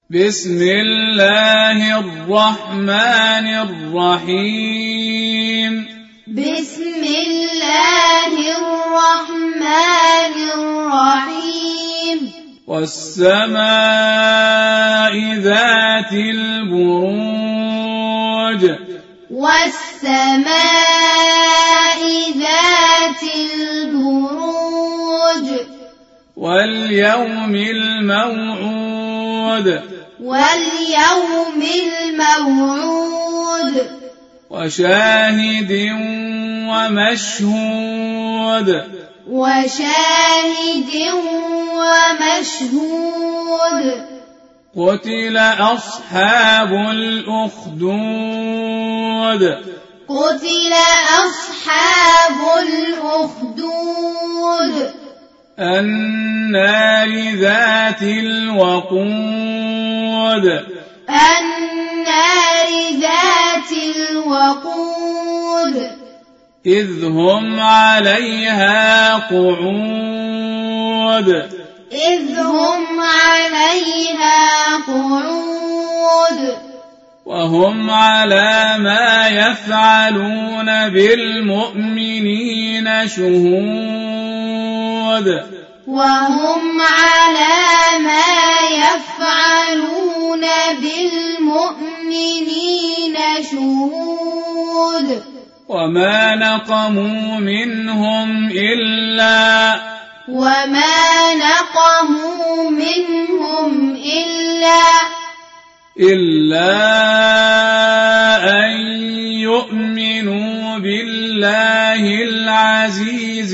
بسم الله الرحمن الرحيم بسم الله الرحمن الرحيم والسماء ذات البروج والسماء ذات البروج واليوم الموعود واليوم الموعود وشاهد ومشهود وشاهد ومشهود قتل أصحاب الأخدود قتل أصحاب الأخدود النار ذات الوقود النار ذات الوقود إذ هم عليها قعود إذ هم عليها قعود وهم على ما يفعلون بالمؤمنين شهود وهم على ما يفعلون بالمؤمنين شهود وما نقموا منهم إلا أن يؤمنوا بالله العزيز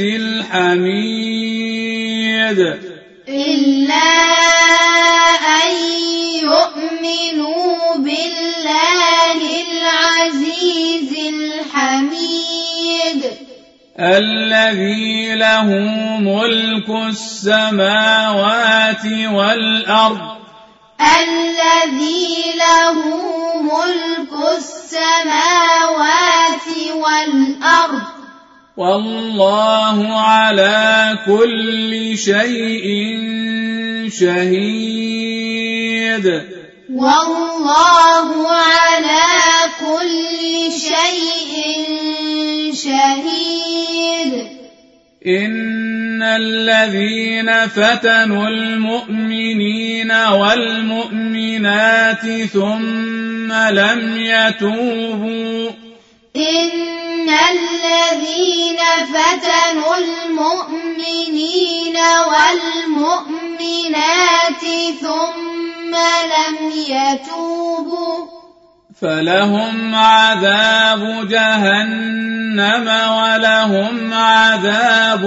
الحميد إلا أن يؤمنوا بالله العزيز الحميد الذي له ملك السماوات والأرض الذي له ملك السماوات والأرض والله على كل شيء شهيد والله على كل شيء شهيد إن الذين فتنوا المؤمنين والمؤمنات ثم لم يتوبوا إن الذين فتنوا المؤمنين والمؤمنات ثم لم يتوبوا فلهم عذاب جهنم ولهم عذاب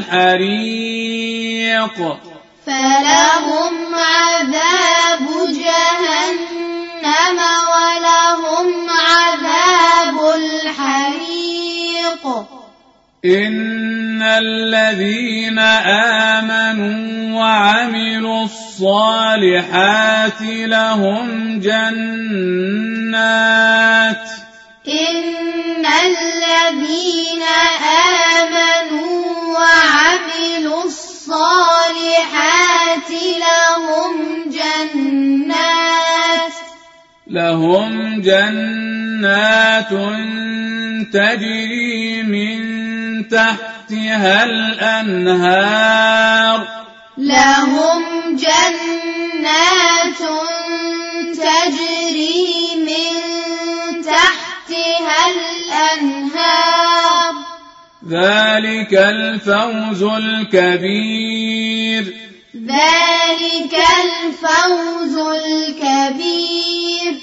الحريق فلهم عذاب جهنم ولهم عذاب الحريق إن الذين آمنوا وعملوا الصالحات لهم جنات إن الذين آمنوا وعملوا الصالحات لهم جنات تجري من تحتها الأنهار لهم جنات تجري من تحتها الأنهار ذلك الفوز الكبير ذلك الفوز الكبير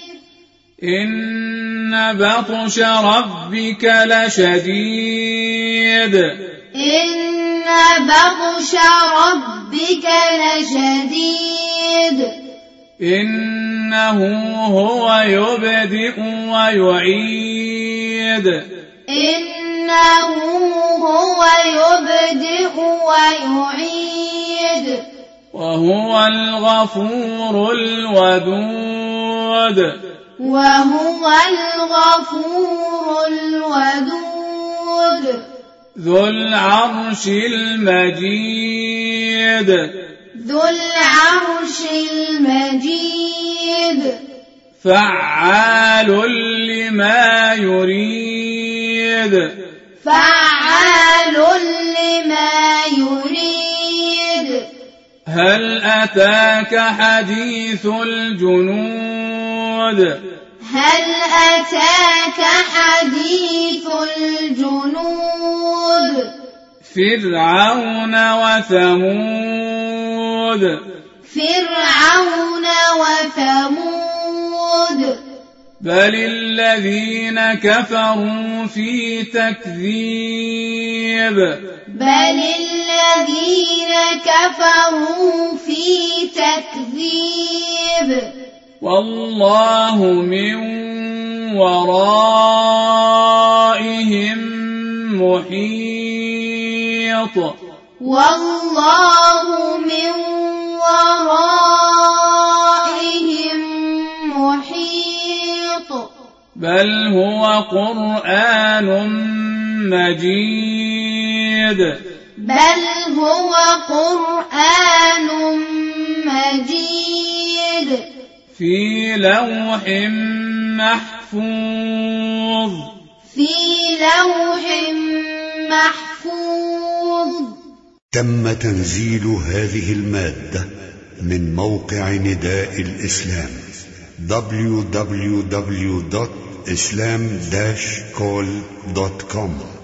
إن بطش ربك لشديد إن بطش ربك لشديد إنه هو يبدئ ويعيد إنه هو يبدئ ويعيد وهو الغفور الودود وهو الغفور الودود ذو العرش المجيد ذو العرش المجيد فعال لما يريد فعال لما يريد هل أتاك حديث الجنود هل أتاك حديث الجنود فرعون وثمود فرعون وثمود بل الذين كفروا في تكذيب بل الذين كفروا في تكذيب والله من ورائهم محيط والله من ورائهم محيط بل هو قرآن مجيد بل هو قرآن مجيد في لوح محفوظ في لوح محفوظ. تم تنزيل هذه المادة من موقع نداء الإسلام www.islam-call.com